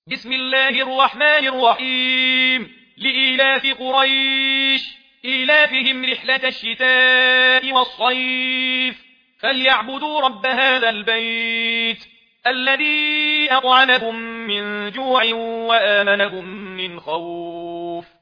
بسم الله الرحمن الرحيم. لإيلاف قريش إيلافهم رحلة الشتاء والصيف فليعبدوا رب هذا البيت الذي أطعمهم من جوع وآمنهم من خوف.